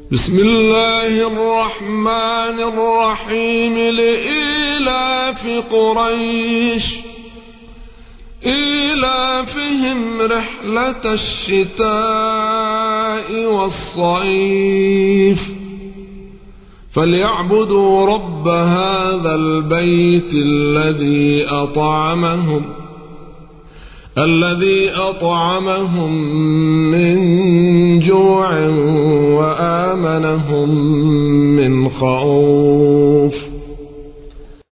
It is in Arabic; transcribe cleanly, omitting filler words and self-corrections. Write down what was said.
بسم الله الرحمن الرحيم. لإيلاف قريش إيلافهم رحلة الشتاء والصيف فليعبدوا رب هذا البيت الذي أطعمهم من جوع وآمنهم من خوف.